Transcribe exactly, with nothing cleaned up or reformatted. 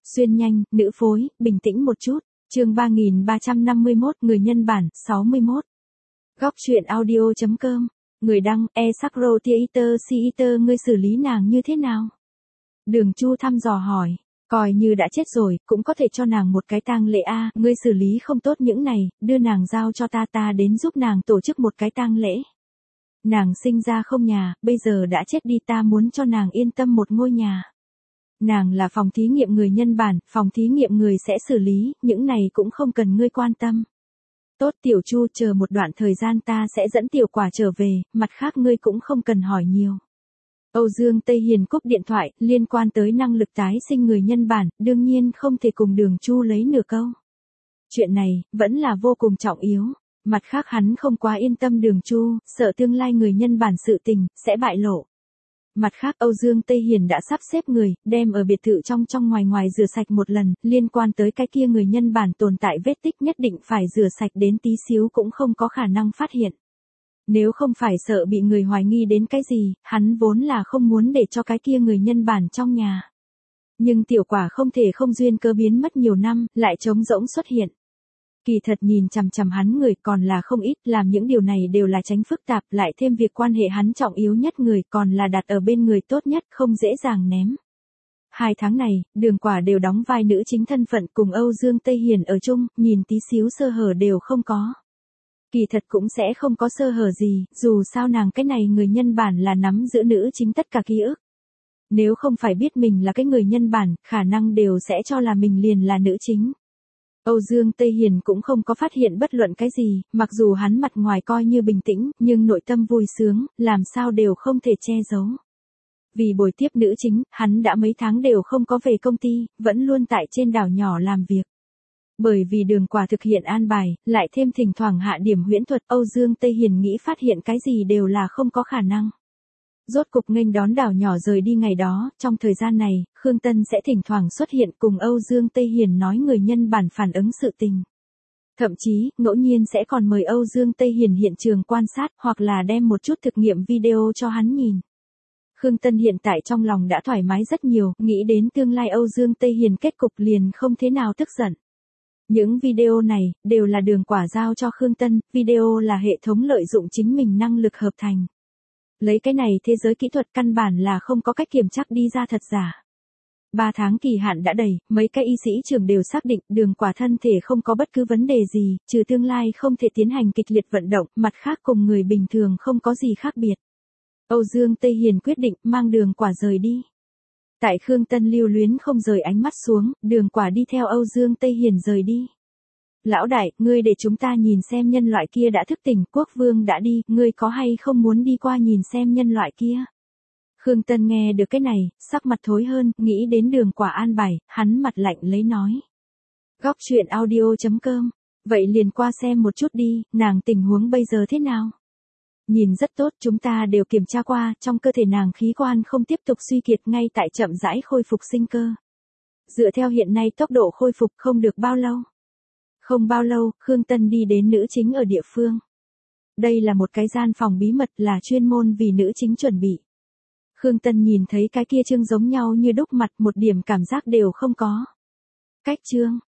Xuyên nhanh, nữ phối, bình tĩnh một chút. Chương ba nghìn ba trăm năm mươi mốt, người nhân bản, sáu mươi mốt. Góc truyện audio chấm com. Người đăng, e Sakro Theater Theater ngươi xử lý nàng như thế nào? Đường Chu thăm dò hỏi. Coi như đã chết rồi, cũng có thể cho nàng một cái tang lễ a, ngươi xử lý không tốt những này, đưa nàng giao cho ta ta đến giúp nàng tổ chức một cái tang lễ. Nàng sinh ra không nhà, bây giờ đã chết đi ta muốn cho nàng yên tâm một ngôi nhà. Nàng là phòng thí nghiệm người nhân bản, phòng thí nghiệm người sẽ xử lý, những này cũng không cần ngươi quan tâm. Tốt Tiểu Chu, chờ một đoạn thời gian ta sẽ dẫn Tiểu Quả trở về, mặt khác ngươi cũng không cần hỏi nhiều. Âu Dương Tây Hiền cúp điện thoại, liên quan tới năng lực tái sinh người nhân bản, đương nhiên không thể cùng Đường Chu lấy nửa câu. Chuyện này, vẫn là vô cùng trọng yếu. Mặt khác hắn không quá yên tâm Đường Chu, sợ tương lai người nhân bản sự tình, sẽ bại lộ. Mặt khác Âu Dương Tây Hiền đã sắp xếp người, đem ở biệt thự trong trong ngoài ngoài rửa sạch một lần, liên quan tới cái kia người nhân bản tồn tại vết tích nhất định phải rửa sạch đến tí xíu cũng không có khả năng phát hiện. Nếu không phải sợ bị người hoài nghi đến cái gì, hắn vốn là không muốn để cho cái kia người nhân bản trong nhà. Nhưng Tiểu Quả không thể không duyên cơ biến mất nhiều năm, lại trống rỗng xuất hiện. Kỳ thật nhìn chằm chằm hắn người còn là không ít, làm những điều này đều là tránh phức tạp, lại thêm việc quan hệ hắn trọng yếu nhất người còn là đặt ở bên người tốt nhất, không dễ dàng ném. Hai tháng này, Đường Quả đều đóng vai nữ chính thân phận cùng Âu Dương Tây Hiền ở chung, nhìn tí xíu sơ hở đều không có. Kỳ thật cũng sẽ không có sơ hở gì, dù sao nàng cái này người nhân bản là nắm giữ nữ chính tất cả ký ức. Nếu không phải biết mình là cái người nhân bản, khả năng đều sẽ cho là mình liền là nữ chính. Âu Dương Tây Hiền cũng không có phát hiện bất luận cái gì, mặc dù hắn mặt ngoài coi như bình tĩnh, nhưng nội tâm vui sướng, làm sao đều không thể che giấu. Vì bồi tiếp nữ chính, hắn đã mấy tháng đều không có về công ty, vẫn luôn tại trên đảo nhỏ làm việc. Bởi vì Đường Quả thực hiện an bài, lại thêm thỉnh thoảng hạ điểm huyễn thuật, Âu Dương Tây Hiền nghĩ phát hiện cái gì đều là không có khả năng. Rốt cục nghênh đón đảo nhỏ rời đi ngày đó, trong thời gian này, Khương Tân sẽ thỉnh thoảng xuất hiện cùng Âu Dương Tây Hiền nói người nhân bản phản ứng sự tình. Thậm chí, ngẫu nhiên sẽ còn mời Âu Dương Tây Hiền hiện trường quan sát, hoặc là đem một chút thực nghiệm video cho hắn nhìn. Khương Tân hiện tại trong lòng đã thoải mái rất nhiều, nghĩ đến tương lai Âu Dương Tây Hiền kết cục liền không thế nào tức giận. Những video này, đều là Đường Quả giao cho Khương Tân, video là hệ thống lợi dụng chính mình năng lực hợp thành. Lấy cái này thế giới kỹ thuật căn bản là không có cách kiểm chắc đi ra thật giả. Ba tháng kỳ hạn đã đầy, mấy cái y sĩ trưởng đều xác định Đường Quả thân thể không có bất cứ vấn đề gì, trừ tương lai không thể tiến hành kịch liệt vận động, mặt khác cùng người bình thường không có gì khác biệt. Âu Dương Tây Hiền quyết định mang Đường Quả rời đi. Tại Khương Tân lưu luyến không rời ánh mắt xuống, Đường Quả đi theo Âu Dương Tây Hiền rời đi. Lão đại, ngươi để chúng ta nhìn xem nhân loại kia đã thức tỉnh, quốc vương đã đi, ngươi có hay không muốn đi qua nhìn xem nhân loại kia? Khương Tân nghe được cái này, sắc mặt thối hơn, nghĩ đến Đường Quả an bài, hắn mặt lạnh lấy nói. Góc truyện audio chấm com. Vậy liền qua xem một chút đi, nàng tình huống bây giờ thế nào? Nhìn rất tốt, chúng ta đều kiểm tra qua, trong cơ thể nàng khí quan không tiếp tục suy kiệt, ngay tại chậm rãi khôi phục sinh cơ. Dựa theo hiện nay tốc độ khôi phục không được bao lâu. Không bao lâu, Khương Tân đi đến nữ chính ở địa phương. Đây là một cái gian phòng bí mật, là chuyên môn vì nữ chính chuẩn bị. Khương Tân nhìn thấy cái kia trương giống nhau như đúc mặt, một điểm cảm giác đều không có. Cách trương,